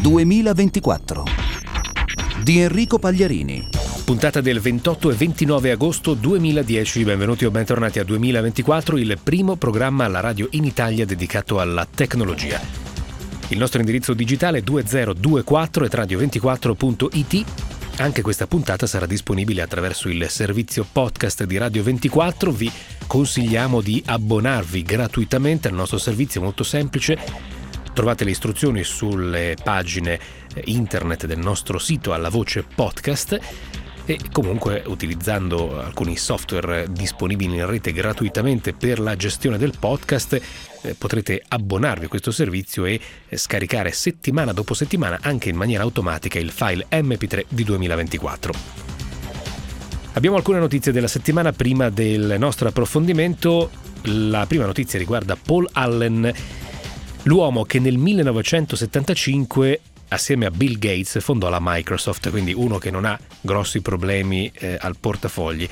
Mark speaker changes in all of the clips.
Speaker 1: 2024 di Enrico Pagliarini.
Speaker 2: Puntata del 28 e 29 agosto 2010. Benvenuti o bentornati a 2024, il primo programma alla radio in Italia dedicato alla tecnologia. Il nostro indirizzo digitale è 2024@radio24.it. Anche questa puntata sarà disponibile attraverso il servizio podcast di Radio 24. Vi consigliamo di abbonarvi gratuitamente al nostro servizio, molto semplice. Trovate le istruzioni sulle pagine internet del nostro sito alla voce podcast e comunque utilizzando alcuni software disponibili in rete gratuitamente per la gestione del podcast potrete abbonarvi a questo servizio e scaricare settimana dopo settimana anche in maniera automatica il file MP3 di 2024. Abbiamo alcune notizie della settimana prima del nostro approfondimento. La prima notizia riguarda Paul Allen, l'uomo che nel 1975 assieme a Bill Gates fondò la Microsoft, quindi uno che non ha grossi problemi al portafogli.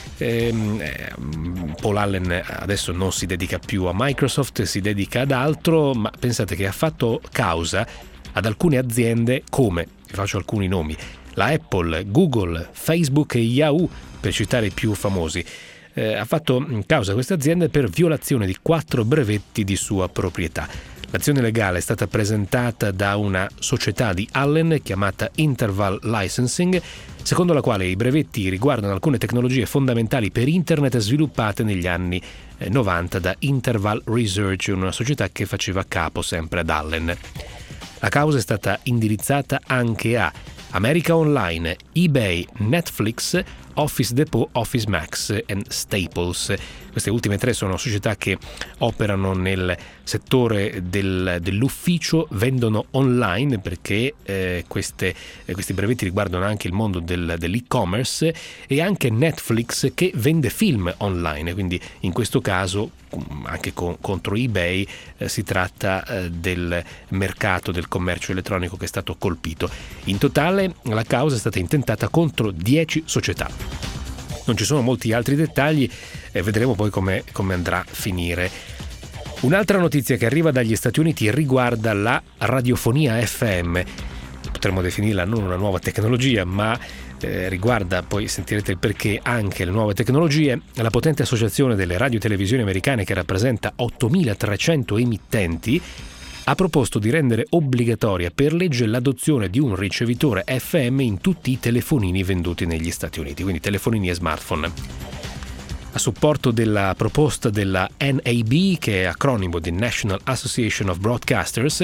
Speaker 2: Paul Allen adesso non si dedica più a Microsoft, si dedica ad altro, ma pensate che ha fatto causa ad alcune aziende come, vi faccio alcuni nomi, la Apple, Google, Facebook e Yahoo, per citare i più famosi. Ha fatto causa a queste aziende per violazione di 4 brevetti di sua proprietà. L'azione legale è stata presentata da una società di Allen chiamata Interval Licensing, secondo la quale i brevetti riguardano alcune tecnologie fondamentali per Internet sviluppate negli anni 90 da Interval Research, una società che faceva capo sempre ad Allen. La causa è stata indirizzata anche a America Online, eBay, Netflix, Office Depot, Office Max e Staples. Queste ultime 3 sono società che operano nel settore dell'ufficio, vendono online perché questi brevetti riguardano anche il mondo dell'e-commerce, e anche Netflix che vende film online, quindi in questo caso anche contro eBay si tratta del mercato del commercio elettronico che è stato colpito. In totale la causa è stata intentata contro 10 società. Non ci sono molti altri dettagli e vedremo poi come andrà a finire. Un'altra notizia che arriva dagli Stati Uniti riguarda la radiofonia FM. Potremmo definirla non una nuova tecnologia, ma riguarda, poi sentirete il perché, anche le nuove tecnologie. La potente associazione delle radiotelevisioni americane, che rappresenta 8.300 emittenti, ha proposto di rendere obbligatoria per legge l'adozione di un ricevitore FM in tutti i telefonini venduti negli Stati Uniti, quindi telefonini e smartphone. A supporto della proposta della NAB, che è acronimo di National Association of Broadcasters,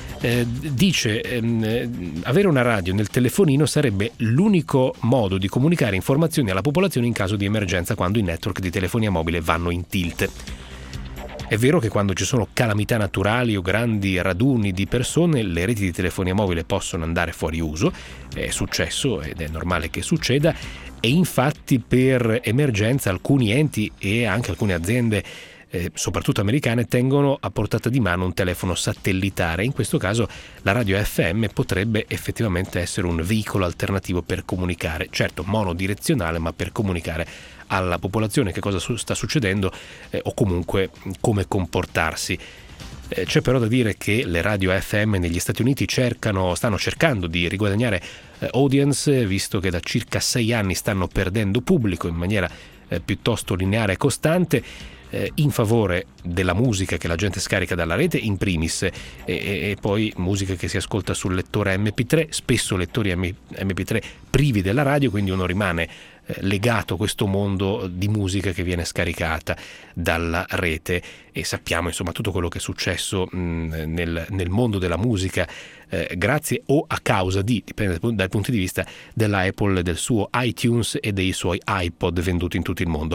Speaker 2: dice avere una radio nel telefonino sarebbe l'unico modo di comunicare informazioni alla popolazione in caso di emergenza quando i network di telefonia mobile vanno in tilt. È vero che quando ci sono calamità naturali o grandi raduni di persone, le reti di telefonia mobile possono andare fuori uso, è successo ed è normale che succeda, e infatti per emergenza alcuni enti e anche alcune aziende, soprattutto americane, tengono a portata di mano un telefono satellitare. In questo caso la radio FM potrebbe effettivamente essere un veicolo alternativo per comunicare, certo monodirezionale, ma per comunicare alla popolazione che cosa sta succedendo o comunque come comportarsi. C'è però da dire che le radio FM negli Stati Uniti stanno cercando di riguadagnare audience, visto che da circa 6 anni stanno perdendo pubblico in maniera piuttosto lineare e costante, in favore della musica che la gente scarica dalla rete in primis e poi musica che si ascolta sul lettore MP3, spesso lettori MP3 privi della radio, quindi uno rimane legato a questo mondo di musica che viene scaricata dalla rete. E sappiamo insomma tutto quello che è successo nel mondo della musica grazie o a causa dipende dal punto di vista della Apple, del suo iTunes e dei suoi iPod venduti in tutto il mondo.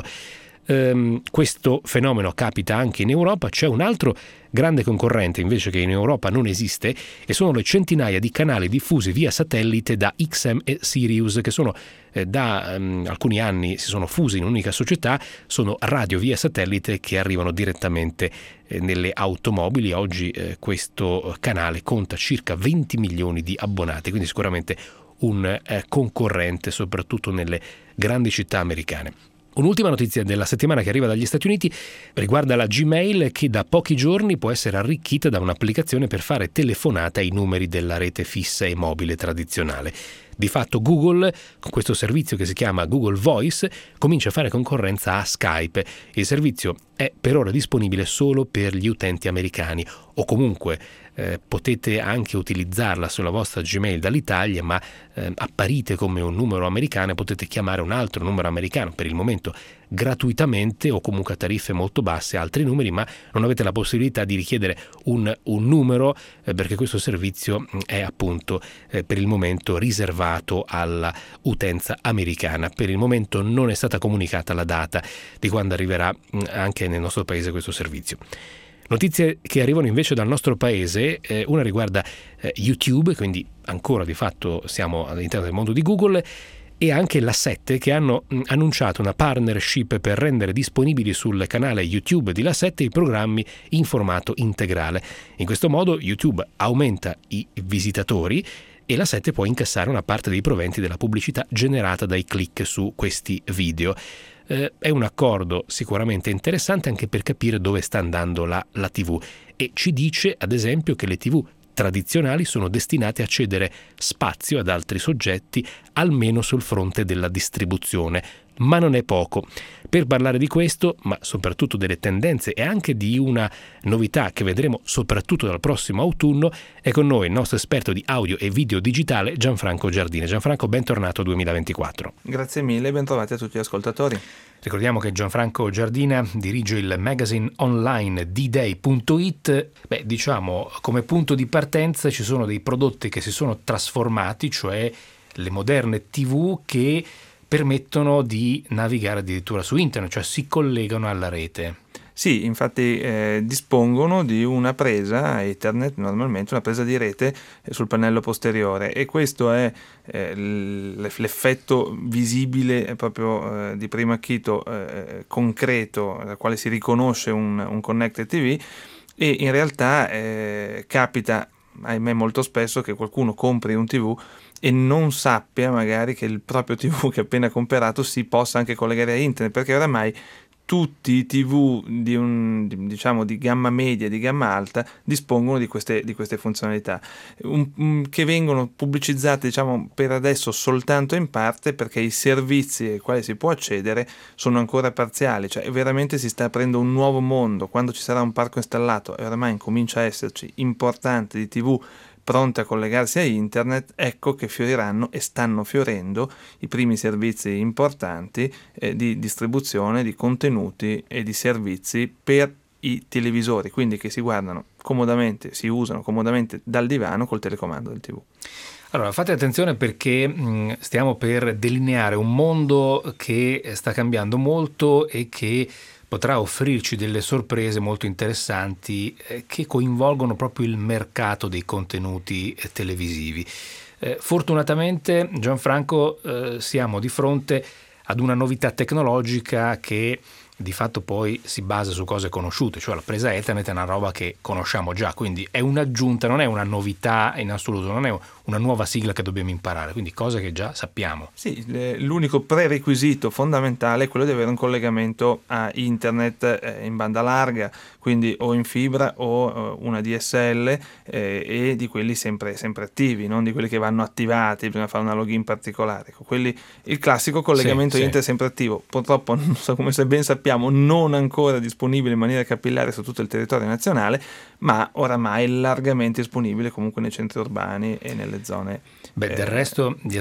Speaker 2: Questo fenomeno capita anche in Europa. C'è un altro grande concorrente invece che in Europa non esiste, e sono le centinaia di canali diffusi via satellite da XM e Sirius, che sono da alcuni anni si sono fusi in un'unica società. Sono radio via satellite che arrivano direttamente nelle automobili. Oggi questo canale conta circa 20 milioni di abbonati, quindi sicuramente un concorrente soprattutto nelle grandi città americane. Un'ultima notizia della settimana che arriva dagli Stati Uniti riguarda la Gmail, che da pochi giorni può essere arricchita da un'applicazione per fare telefonate ai numeri della rete fissa e mobile tradizionale. Di fatto Google, con questo servizio che si chiama Google Voice, comincia a fare concorrenza a Skype. Il servizio è per ora disponibile solo per gli utenti americani, o comunque potete anche utilizzarla sulla vostra Gmail dall'Italia, ma apparite come un numero americano e potete chiamare un altro numero americano, per il momento gratuitamente o comunque a tariffe molto basse, altri numeri, ma non avete la possibilità di richiedere un numero perché questo servizio è appunto per il momento riservato alla utenza americana. Per il momento non è stata comunicata la data di quando arriverà anche nel nostro paese questo servizio. Notizie che arrivano invece dal nostro paese, una riguarda YouTube, quindi ancora di fatto siamo all'interno del mondo di Google, e anche la 7, che hanno annunciato una partnership per rendere disponibili sul canale YouTube di La 7 i programmi in formato integrale. In questo modo YouTube aumenta i visitatori e La 7 può incassare una parte dei proventi della pubblicità generata dai click su questi video. È un accordo sicuramente interessante anche per capire dove sta andando la TV, e ci dice ad esempio che le TV tradizionali sono destinate a cedere spazio ad altri soggetti, almeno sul fronte della distribuzione, ma non è poco. Per parlare di questo, ma soprattutto delle tendenze e anche di una novità che vedremo soprattutto dal prossimo autunno, è con noi il nostro esperto di audio e video digitale Gianfranco Giardina. Gianfranco, bentornato 2024.
Speaker 3: Grazie mille e bentrovati a tutti gli ascoltatori.
Speaker 2: Ricordiamo che Gianfranco Giardina dirige il magazine online dday.it. Diciamo, come punto di partenza ci sono dei prodotti che si sono trasformati, cioè le moderne TV che permettono di navigare addirittura su internet, cioè si collegano alla rete.
Speaker 3: Sì, infatti dispongono di una presa Ethernet, normalmente una presa di rete sul pannello posteriore, e questo è l'effetto visibile proprio di primo acchito concreto, dal quale si riconosce un Connected TV, e in realtà capita, ahimè, molto spesso che qualcuno compri un TV e non sappia magari che il proprio TV che ha appena comprato si possa anche collegare a internet, perché oramai tutti i TV di gamma media e di gamma alta dispongono di queste funzionalità che vengono pubblicizzate, diciamo, per adesso soltanto in parte, perché i servizi ai quali si può accedere sono ancora parziali. Cioè veramente si sta aprendo un nuovo mondo. Quando ci sarà un parco installato e oramai comincia a esserci importante di TV pronte a collegarsi a internet, ecco che fioriranno e stanno fiorendo i primi servizi importanti di distribuzione di contenuti e di servizi per i televisori, quindi che si guardano comodamente, si usano comodamente dal divano col telecomando del TV.
Speaker 2: Allora, fate attenzione perché stiamo per delineare un mondo che sta cambiando molto e che potrà offrirci delle sorprese molto interessanti che coinvolgono proprio il mercato dei contenuti televisivi. Fortunatamente, Gianfranco, siamo di fronte ad una novità tecnologica che di fatto poi si basa su cose conosciute, cioè la presa Ethernet è una roba che conosciamo già, quindi è un'aggiunta, non è una novità in assoluto, non è una nuova sigla che dobbiamo imparare, quindi cose che già sappiamo.
Speaker 3: Sì, l'unico prerequisito fondamentale è quello di avere un collegamento a internet in banda larga, quindi o in fibra o una DSL, e di quelli sempre attivi, non di quelli che vanno attivati, bisogna fare una login particolare. Quelli, il classico collegamento internet sempre attivo, purtroppo, come se ben sappiamo, non ancora disponibile in maniera capillare su tutto il territorio nazionale, ma oramai largamente disponibile comunque nei centri urbani e nelle zone.
Speaker 2: Del resto gli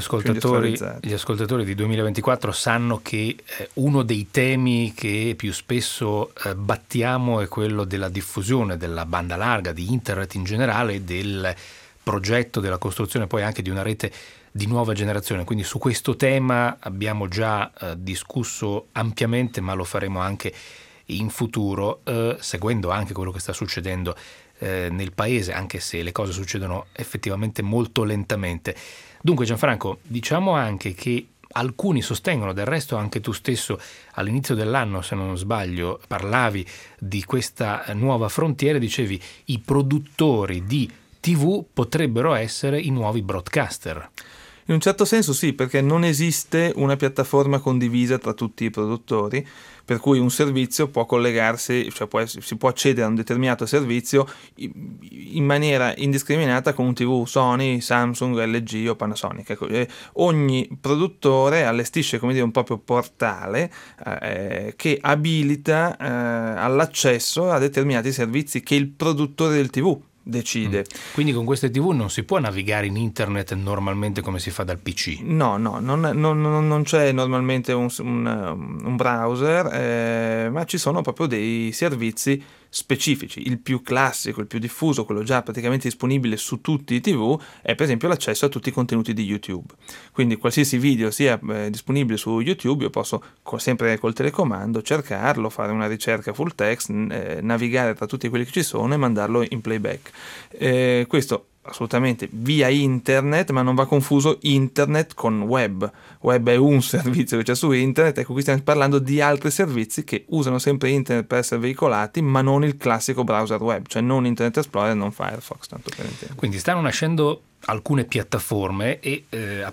Speaker 2: ascoltatori di 2024 sanno che uno dei temi che più spesso battiamo è quello della diffusione della banda larga, di internet in generale, del progetto della costruzione poi anche di una rete di nuova generazione. Quindi su questo tema abbiamo già discusso ampiamente, ma lo faremo anche in futuro, seguendo anche quello che sta succedendo nel paese, anche se le cose succedono effettivamente molto lentamente. Dunque, Gianfranco, diciamo anche che alcuni sostengono, del resto anche tu stesso all'inizio dell'anno, se non sbaglio, parlavi di questa nuova frontiera, dicevi i produttori di TV potrebbero essere i nuovi broadcaster.
Speaker 3: In un certo senso sì, perché non esiste una piattaforma condivisa tra tutti i produttori, per cui un servizio può collegarsi, cioè si può accedere a un determinato servizio in maniera indiscriminata con un TV Sony, Samsung, LG o Panasonic. Ecco, ogni produttore allestisce, come dire, un proprio portale che abilita all'accesso a determinati servizi che il produttore del TV decide.
Speaker 2: Quindi con queste TV non si può navigare in internet normalmente come si fa dal PC?
Speaker 3: No, non c'è normalmente un browser, ma ci sono proprio dei servizi specifici. Il più classico, il più diffuso, quello già praticamente disponibile su tutti i TV, è per esempio l'accesso a tutti i contenuti di YouTube. Quindi qualsiasi video sia disponibile su YouTube, io posso sempre col telecomando cercarlo, fare una ricerca full text, navigare tra tutti quelli che ci sono e mandarlo in playback. Questo assolutamente via internet, ma non va confuso internet con web. Web è un servizio che c'è su internet, ecco, qui stiamo parlando di altri servizi che usano sempre internet per essere veicolati, ma non il classico browser web, cioè non Internet Explorer, non Firefox, tanto per intendere.
Speaker 2: Quindi stanno nascendo alcune piattaforme e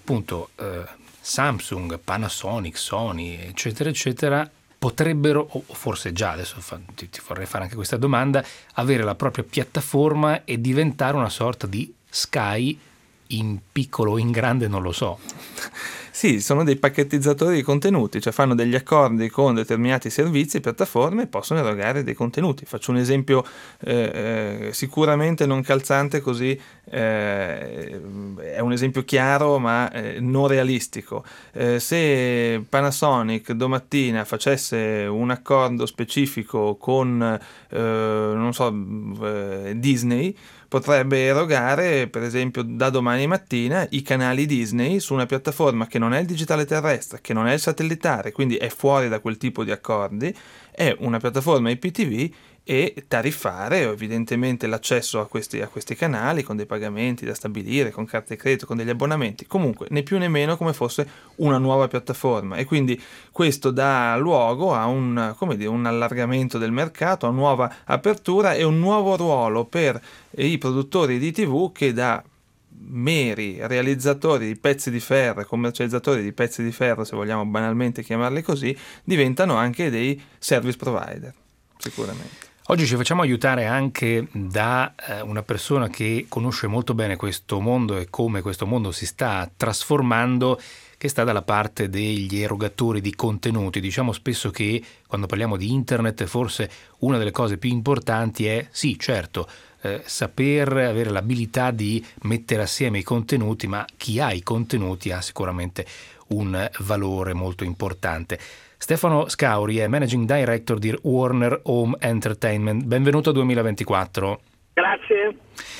Speaker 2: Samsung, Panasonic, Sony, eccetera, eccetera, potrebbero, o forse già, adesso ti vorrei fare anche questa domanda, avere la propria piattaforma e diventare una sorta di Sky in piccolo o in grande, non lo so.
Speaker 3: Sì, sono dei pacchettizzatori di contenuti, cioè fanno degli accordi con determinati servizi e piattaforme e possono erogare dei contenuti. Faccio un esempio sicuramente non calzante, così è un esempio chiaro ma non realistico. Se Panasonic domattina facesse un accordo specifico con non so, Disney, potrebbe erogare, per esempio, da domani mattina i canali Disney su una piattaforma che non è il digitale terrestre, che non è il satellitare, quindi è fuori da quel tipo di accordi, è una piattaforma IPTV e tariffare evidentemente l'accesso a questi canali con dei pagamenti da stabilire, con carte di credito, con degli abbonamenti, comunque né più né meno come fosse una nuova piattaforma, e quindi questo dà luogo a un allargamento del mercato, a una nuova apertura e un nuovo ruolo per i produttori di TV che da meri realizzatori di pezzi di ferro, commercializzatori di pezzi di ferro, se vogliamo banalmente chiamarli così, diventano anche dei service provider, sicuramente.
Speaker 2: Oggi ci facciamo aiutare anche da una persona che conosce molto bene questo mondo e come questo mondo si sta trasformando, che sta dalla parte degli erogatori di contenuti. Diciamo spesso che quando parliamo di internet forse una delle cose più importanti è, sì, certo, saper avere l'abilità di mettere assieme i contenuti, ma chi ha i contenuti ha sicuramente un valore molto importante. Stefano Scauri è Managing Director di Warner Home Entertainment. Benvenuto a 2024.
Speaker 4: Grazie.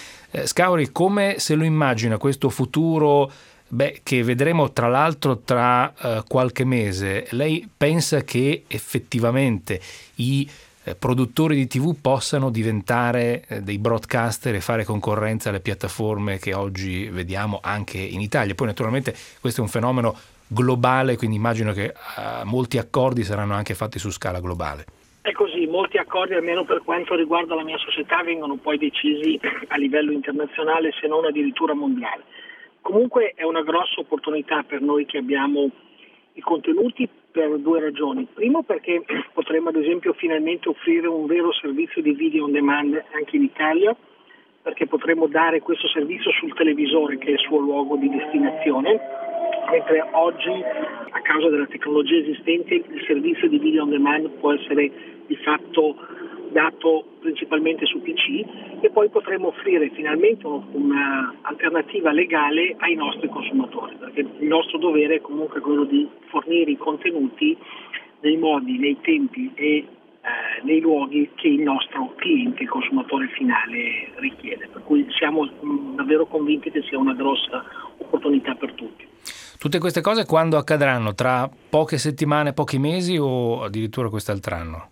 Speaker 2: Scauri, come se lo immagina questo futuro che vedremo tra l'altro tra qualche mese? Lei pensa che effettivamente i produttori di TV possano diventare dei broadcaster e fare concorrenza alle piattaforme che oggi vediamo anche in Italia? Poi naturalmente questo è un fenomeno globale, quindi immagino che molti accordi saranno anche fatti su scala globale.
Speaker 4: È così, molti accordi, almeno per quanto riguarda la mia società, vengono poi decisi a livello internazionale, se non addirittura mondiale. Comunque è una grossa opportunità per noi che abbiamo i contenuti per due ragioni. Primo, perché potremo ad esempio finalmente offrire un vero servizio di video on demand anche in Italia, perché potremo dare questo servizio sul televisore, che è il suo luogo di destinazione, mentre oggi a causa della tecnologia esistente il servizio di video on demand può essere di fatto dato principalmente su PC, e poi potremo offrire finalmente un'alternativa legale ai nostri consumatori, perché il nostro dovere è comunque quello di fornire i contenuti nei modi, nei tempi e nei luoghi che il nostro cliente, il consumatore finale, richiede, per cui siamo davvero convinti che sia una grossa opportunità per tutti.
Speaker 2: Tutte queste cose quando accadranno? Tra poche settimane, pochi mesi o addirittura quest'altro anno?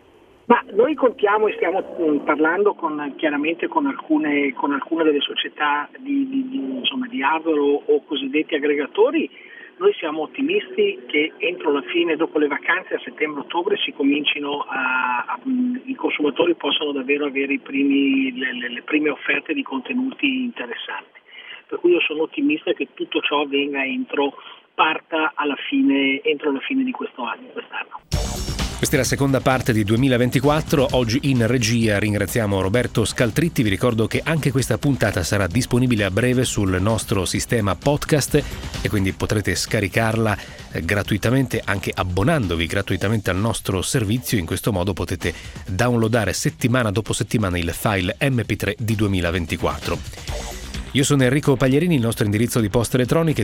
Speaker 4: Ma noi contiamo e stiamo parlando chiaramente con alcune delle società di hardware o cosiddetti aggregatori. Noi siamo ottimisti che entro la fine, dopo le vacanze a settembre-ottobre, si comincino i consumatori possano davvero avere le prime offerte di contenuti interessanti. per cui io sono ottimista che tutto ciò avvenga entro la fine di quest'anno.
Speaker 2: Questa è la seconda parte di 2024, oggi in regia ringraziamo Roberto Scaltritti, vi ricordo che anche questa puntata sarà disponibile a breve sul nostro sistema podcast e quindi potrete scaricarla gratuitamente anche abbonandovi gratuitamente al nostro servizio, in questo modo potete downloadare settimana dopo settimana il file MP3 di 2024. Io sono Enrico Paglierini, il nostro indirizzo di posta elettronica è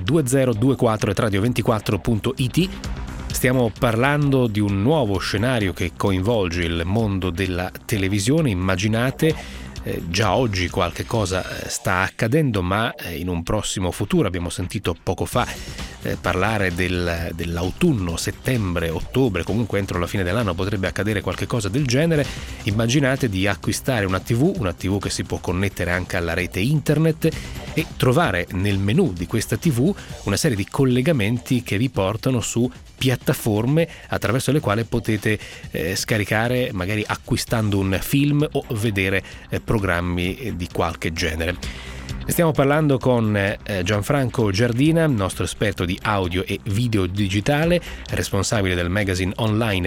Speaker 2: 2024@radio24.it. Stiamo parlando di un nuovo scenario che coinvolge il mondo della televisione. Immaginate, già oggi qualche cosa sta accadendo, ma in un prossimo futuro, abbiamo sentito poco fa parlare dell'autunno, settembre, ottobre, comunque entro la fine dell'anno potrebbe accadere qualche cosa del genere. Immaginate di acquistare una TV che si può connettere anche alla rete internet e trovare nel menu di questa TV una serie di collegamenti che vi portano su piattaforme attraverso le quali potete scaricare, magari acquistando un film o vedere programmi di qualche genere. Stiamo parlando con Gianfranco Giardina, nostro esperto di audio e video digitale, responsabile del magazine online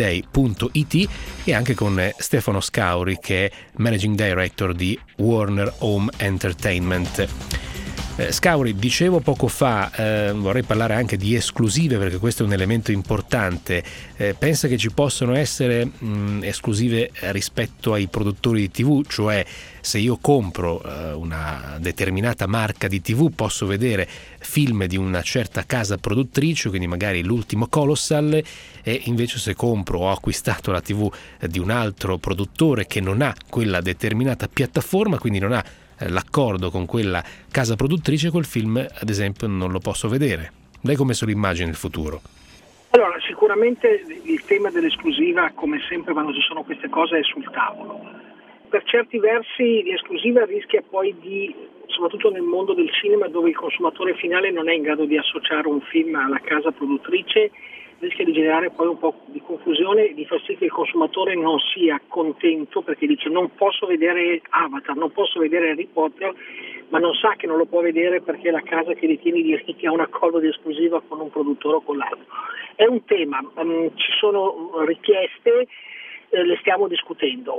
Speaker 2: dday.it, e anche con Stefano Scauri, che è Managing Director di Warner Home Entertainment. Scauri, dicevo poco fa, vorrei parlare anche di esclusive perché questo è un elemento importante. Pensa che ci possono essere esclusive rispetto ai produttori di TV, cioè se io compro una determinata marca di TV posso vedere film di una certa casa produttrice, quindi magari l'ultimo Colossal, e invece se compro o ho acquistato la TV di un altro produttore che non ha quella determinata piattaforma, quindi non ha l'accordo con quella casa produttrice, quel film ad esempio non lo posso vedere. Lei come se lo immagina il futuro?
Speaker 4: Allora, sicuramente il tema dell'esclusiva, come sempre quando ci sono queste cose, è sul tavolo. Per certi versi l'esclusiva rischia poi soprattutto nel mondo del cinema, dove il consumatore finale non è in grado di associare un film alla casa produttrice, rischia di generare poi un po' di confusione e di far sì che il consumatore non sia contento, perché dice non posso vedere Avatar, non posso vedere Harry Potter, ma non sa che non lo può vedere perché la casa che detiene i diritti ha un accordo di esclusiva con un produttore o con l'altro. È un tema, ci sono richieste, le stiamo discutendo.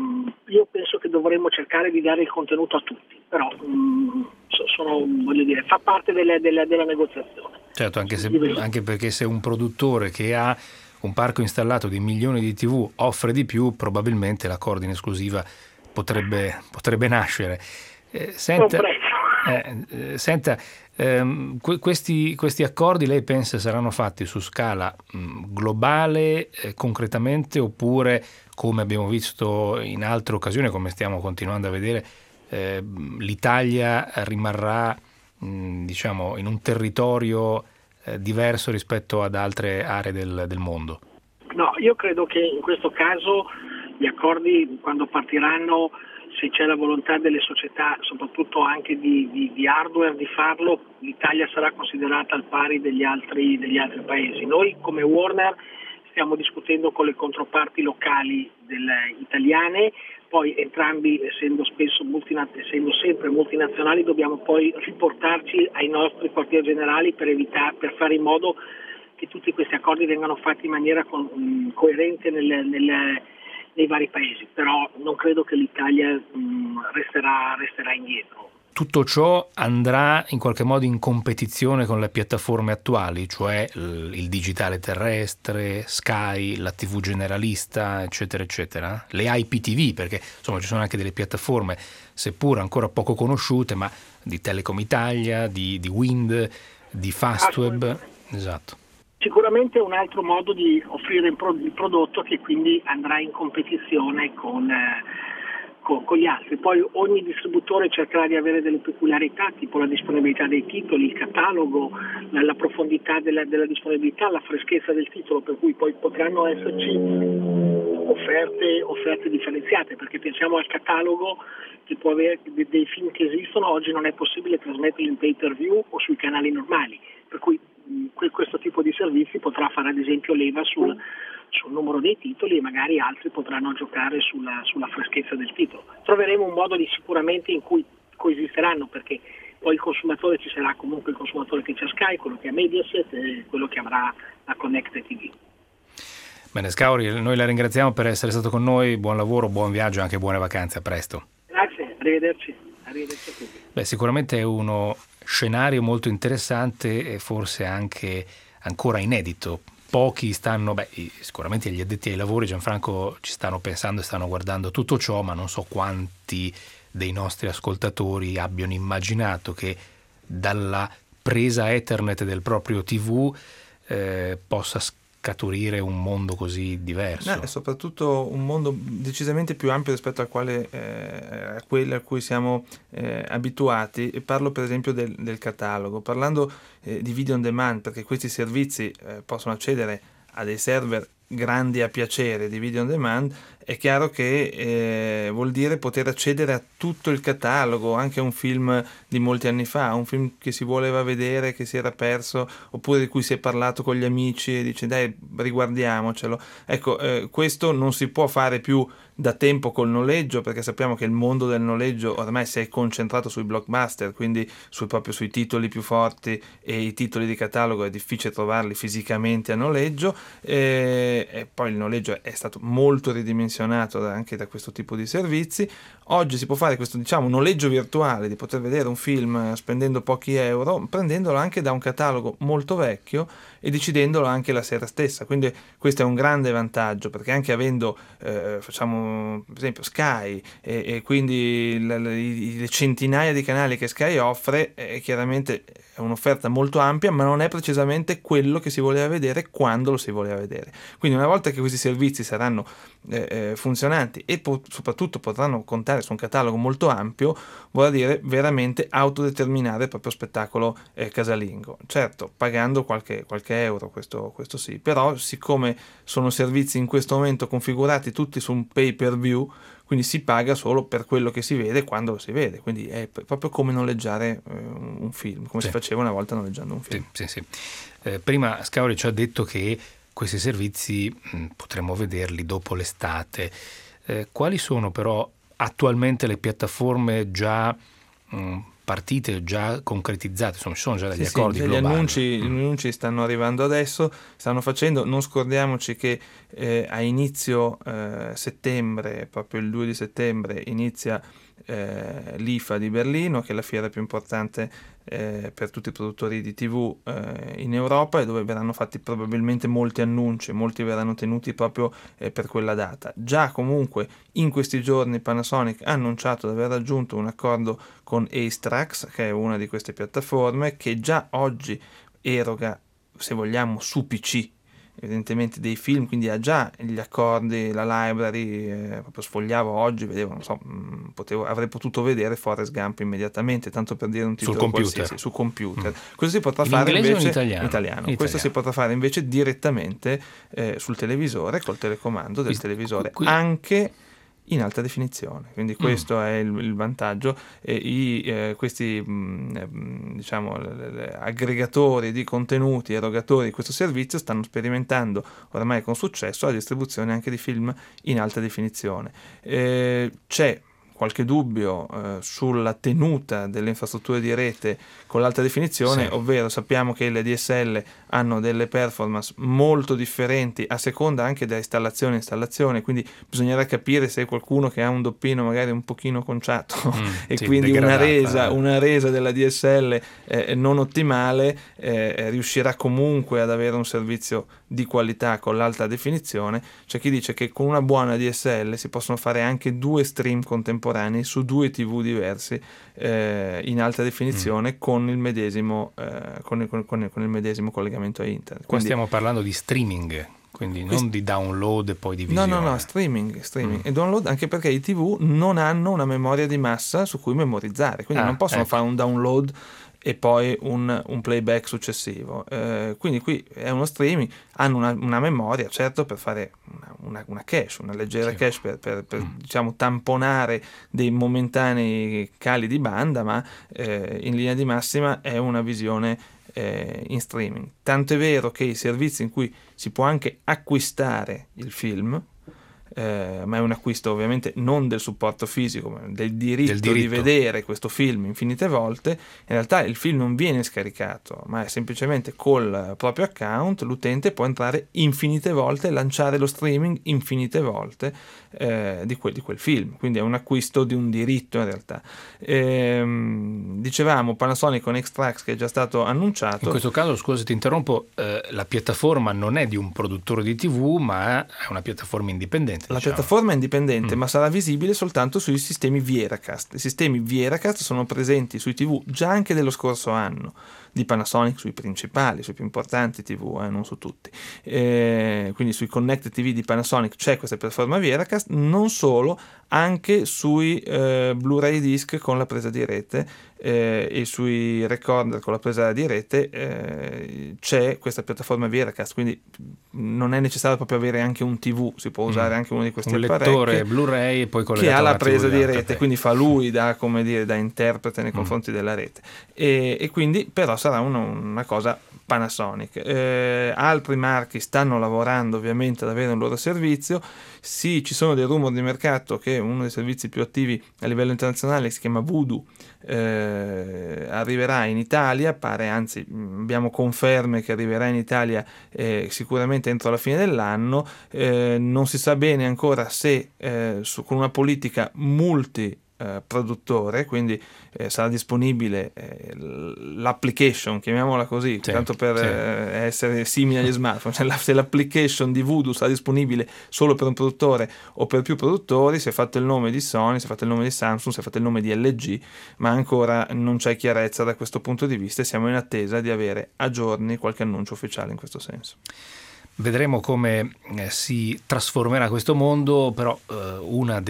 Speaker 4: Io penso che dovremmo cercare di dare il contenuto a tutti, però fa parte della negoziazione.
Speaker 2: Certo, anche perché se un produttore che ha un parco installato di milioni di TV offre di più, probabilmente l'accordo in esclusiva potrebbe nascere. Senta, questi accordi lei pensa saranno fatti su scala globale concretamente, oppure come abbiamo visto in altre occasioni, come stiamo continuando a vedere, l'Italia rimarrà diciamo in un territorio diverso rispetto ad altre aree del mondo?
Speaker 4: No, io credo che in questo caso gli accordi, quando partiranno, se c'è la volontà delle società, soprattutto anche di hardware, di farlo, l'Italia sarà considerata al pari degli altri paesi. Noi come Warner stiamo discutendo con le controparti locali italiane, poi entrambi essendo sempre multinazionali dobbiamo poi riportarci ai nostri quartier generali per fare in modo che tutti questi accordi vengano fatti in maniera coerente nei vari paesi, però non credo che l'Italia resterà indietro.
Speaker 2: Tutto ciò andrà in qualche modo in competizione con le piattaforme attuali, cioè il digitale terrestre, Sky, la TV generalista, eccetera, eccetera? Le IPTV, perché insomma ci sono anche delle piattaforme, seppur ancora poco conosciute, ma di Telecom Italia, di Wind, di Fastweb. Esatto.
Speaker 4: Sicuramente è un altro modo di offrire il prodotto che quindi andrà in competizione con gli altri. Poi ogni distributore cercherà di avere delle peculiarità, tipo la disponibilità dei titoli, il catalogo, la profondità della disponibilità, la freschezza del titolo, per cui poi potranno esserci offerte differenziate, perché pensiamo al catalogo che può avere dei film che esistono, oggi non è possibile trasmetterli in pay per view o sui canali normali, per cui questo tipo di servizi potrà fare ad esempio leva sul numero dei titoli e magari altri potranno giocare sulla freschezza del titolo. Troveremo un modo sicuramente in cui coesisteranno, perché poi il consumatore ci sarà comunque il consumatore che c'ha Sky, quello che ha Mediaset e quello che avrà la Connected TV.
Speaker 2: Bene, Scauri, noi la ringraziamo per essere stato con noi, buon lavoro, buon viaggio e anche buone vacanze, a presto.
Speaker 4: Grazie, arrivederci a tutti.
Speaker 2: Beh, sicuramente è uno scenario molto interessante e forse anche ancora inedito. Pochi stanno, sicuramente gli addetti ai lavori, Gianfranco, ci stanno pensando e stanno guardando tutto ciò, ma non so quanti dei nostri ascoltatori abbiano immaginato che dalla presa Ethernet del proprio TV possa scaturire un mondo così diverso.
Speaker 3: È soprattutto un mondo decisamente più ampio rispetto a quello a cui siamo abituati. E parlo per esempio del catalogo, parlando di video on demand, perché questi servizi possono accedere a dei server grandi a piacere di video on demand. È chiaro che vuol dire poter accedere a tutto il catalogo, anche a un film di molti anni fa, un film che si voleva vedere, che si era perso, oppure di cui si è parlato con gli amici e dice dai riguardiamocelo. Ecco, questo non si può fare più da tempo col noleggio, perché sappiamo che il mondo del noleggio ormai si è concentrato sui blockbuster, quindi proprio sui titoli più forti, e i titoli di catalogo è difficile trovarli fisicamente a noleggio, e poi il noleggio è stato molto ridimensionato anche da questo tipo di servizi. Oggi si può fare questo, noleggio virtuale, di poter vedere un film spendendo pochi euro, prendendolo anche da un catalogo molto vecchio e decidendolo anche la sera stessa. Quindi questo è un grande vantaggio, perché anche avendo facciamo per esempio Sky e quindi le centinaia di canali che Sky offre, chiaramente è un'offerta molto ampia, ma non è precisamente quello che si voleva vedere quando lo si voleva vedere. Quindi una volta che questi servizi saranno funzionanti e soprattutto potranno contare su un catalogo molto ampio, vuol dire veramente autodeterminare il proprio spettacolo casalingo. Certo, pagando qualche euro, questo sì, però siccome sono servizi in questo momento configurati tutti su un pay per view, quindi si paga solo per quello che si vede quando lo si vede, quindi è proprio come noleggiare un film, come si faceva una volta noleggiando un film.
Speaker 2: Sì. Prima Scauri ci ha detto che questi servizi potremmo vederli dopo l'estate. Quali sono però attualmente le piattaforme già partite, già concretizzate? Insomma, ci sono già degli accordi globali.
Speaker 3: Gli annunci stanno arrivando adesso, stanno facendo. Non scordiamoci che a inizio settembre, proprio il 2 di settembre, inizia l'IFA di Berlino, che è la fiera più importante per tutti i produttori di TV in Europa, e dove verranno fatti probabilmente molti annunci, molti verranno tenuti proprio per quella data. Già comunque in questi giorni Panasonic ha annunciato di aver raggiunto un accordo con Ace-Trax, che è una di queste piattaforme, che già oggi eroga, se vogliamo, su PC evidentemente dei film, quindi ha già gli accordi, la library. Proprio sfogliavo oggi, vedevo, non so, avrei potuto vedere Forrest Gump immediatamente, tanto per dire un titolo qualsiasi, su computer. Questo si potrà fare invece in italiano. Questo si potrà fare invece direttamente sul televisore, col telecomando del televisore, anche in alta definizione, quindi questo è il vantaggio. Questi aggregatori di contenuti, erogatori di questo servizio, stanno sperimentando ormai con successo la distribuzione anche di film in alta definizione. C'è qualche dubbio sulla tenuta delle infrastrutture di rete con l'alta definizione, ovvero sappiamo che le DSL hanno delle performance molto differenti a seconda anche da installazione, quindi bisognerà capire se qualcuno che ha un doppino magari un pochino conciato quindi una resa della DSL non ottimale riuscirà comunque ad avere un servizio di qualità con l'alta definizione. C'è chi dice che con una buona DSL si possono fare anche 2 stream contemporanei su 2 TV diversi in alta definizione con il medesimo con il medesimo collegamento a internet.
Speaker 2: Qua stiamo parlando di streaming, quindi non di download e poi di visione.
Speaker 3: No, streaming e download, anche perché i TV non hanno una memoria di massa su cui memorizzare, quindi non possono fare un download e poi un playback successivo. Quindi qui è uno streaming, hanno una memoria, certo, per fare una cache, una leggera cache per tamponare dei momentanei cali di banda, ma in linea di massima è una visione in streaming. Tanto è vero che i servizi in cui si può anche acquistare il film ma è un acquisto ovviamente non del supporto fisico, ma del diritto di vedere questo film infinite volte, in realtà il film non viene scaricato, ma è semplicemente col proprio account l'utente può entrare infinite volte e lanciare lo streaming infinite volte di quel film, quindi è un acquisto di un diritto in realtà. Dicevamo Panasonic con Xtrax che è già stato annunciato.
Speaker 2: In questo caso, scusa se ti interrompo, la piattaforma non è di un produttore di TV, ma è una piattaforma indipendente.
Speaker 3: La piattaforma è indipendente, ma sarà visibile soltanto sui sistemi Vieracast. I sistemi Vieracast sono presenti sui TV già anche dello scorso anno, di Panasonic, sui principali, sui più importanti TV, non su tutti. Quindi sui Connected TV di Panasonic c'è questa piattaforma Vieracast, non solo, anche sui Blu-ray disc con la presa di rete e sui recorder con la presa di rete c'è questa piattaforma Vieracast, quindi non è necessario proprio avere anche un TV, si può usare anche uno di questi apparecchi, un
Speaker 2: lettore Blu-ray e poi
Speaker 3: che ha la presa di rete, quindi fa lui da interprete nei confronti della rete, e quindi però sarà una cosa Panasonic. Altri marchi stanno lavorando ovviamente ad avere un loro servizio. Sì, ci sono dei rumor di mercato che uno dei servizi più attivi a livello internazionale, si chiama Vudu, arriverà in Italia, anzi abbiamo conferme che arriverà in Italia sicuramente entro la fine dell'anno. Non si sa bene ancora se con una politica multi-produttore, quindi sarà disponibile l'application, chiamiamola così, tanto per essere simile agli smartphone, se l'application di Vudu sarà disponibile solo per un produttore o per più produttori, si è fatto il nome di Sony, si è fatto il nome di Samsung, si è fatto il nome di LG, ma ancora non c'è chiarezza da questo punto di vista e siamo in attesa di avere a giorni qualche annuncio ufficiale in questo senso.
Speaker 2: Vedremo come si trasformerà questo mondo, però uno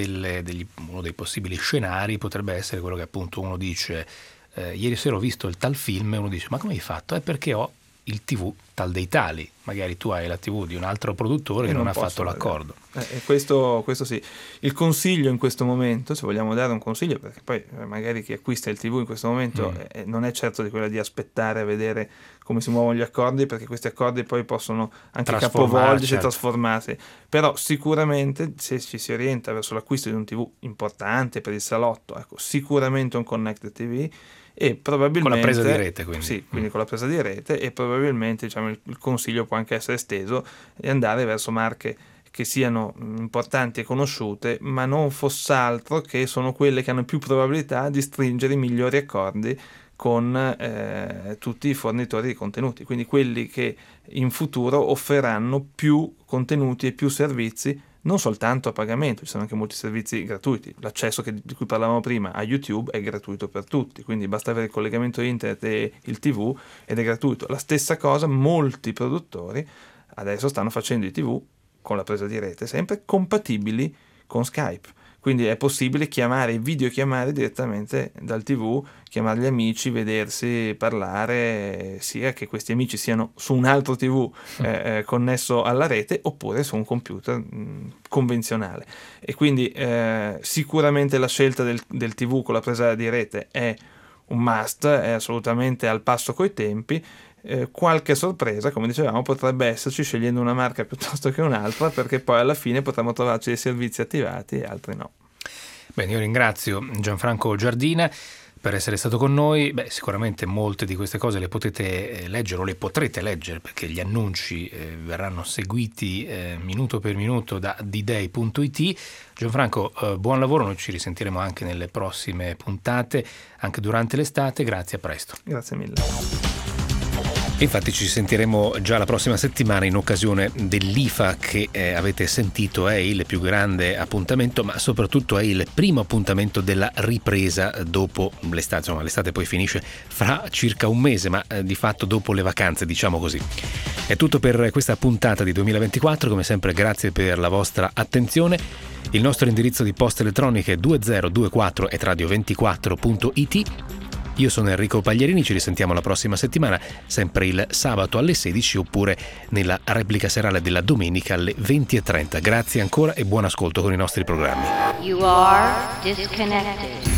Speaker 2: dei possibili scenari potrebbe essere quello che appunto uno dice ieri sera ho visto il tal film e uno dice ma come hai fatto? È perché ho il TV tal dei tali, magari tu hai la TV di un altro produttore che non ha fatto l'accordo.
Speaker 3: Questo sì. Il consiglio in questo momento, se vogliamo dare un consiglio, perché poi magari chi acquista il TV in questo momento non è certo di quella di aspettare a vedere come si muovono gli accordi, perché questi accordi poi possono anche capovolgersi e trasformarsi, però sicuramente se ci si orienta verso l'acquisto di un TV importante per il salotto, ecco, sicuramente un Connected TV, e probabilmente
Speaker 2: con la presa di rete, quindi.
Speaker 3: Sì, quindi con la presa di rete, e probabilmente il consiglio può anche essere esteso e andare verso marche che siano importanti e conosciute, ma non fosse altro che sono quelle che hanno più probabilità di stringere i migliori accordi con tutti i fornitori di contenuti, quindi quelli che in futuro offriranno più contenuti e più servizi, non soltanto a pagamento, ci sono anche molti servizi gratuiti. L'accesso di cui parlavamo prima a YouTube è gratuito per tutti, quindi basta avere il collegamento internet e il TV ed è gratuito. La stessa cosa, molti produttori adesso stanno facendo i TV con la presa di rete sempre compatibili con Skype, quindi è possibile videochiamare direttamente dal TV, chiamare gli amici, vedersi, parlare, sia che questi amici siano su un altro TV connesso alla rete oppure su un computer convenzionale. E quindi sicuramente la scelta del TV con la presa di rete è un must, è assolutamente al passo coi tempi. Qualche sorpresa, come dicevamo, potrebbe esserci scegliendo una marca piuttosto che un'altra, perché poi alla fine potremo trovarci dei servizi attivati e altri no.
Speaker 2: Bene, io ringrazio Gianfranco Giardina per essere stato con noi. Sicuramente molte di queste cose le potete leggere o le potrete leggere, perché gli annunci verranno seguiti minuto per minuto da D-Day.it. Gianfranco, buon lavoro, noi ci risentiremo anche nelle prossime puntate, anche durante l'estate. Grazie, a presto.
Speaker 3: Grazie mille.
Speaker 2: Infatti ci sentiremo già la prossima settimana in occasione dell'IFA, che avete sentito è il più grande appuntamento, ma soprattutto è il primo appuntamento della ripresa dopo l'estate. Insomma, l'estate poi finisce fra circa un mese, ma di fatto dopo le vacanze, diciamo così. È tutto per questa puntata di 2024, come sempre grazie per la vostra attenzione. Il nostro indirizzo di posta elettronica è 2024@radio24.it. Io sono Enrico Pagliarini, ci risentiamo la prossima settimana, sempre il sabato alle 16 oppure nella replica serale della domenica alle 20:30. Grazie ancora e buon ascolto con i nostri programmi.
Speaker 5: You are disconnected.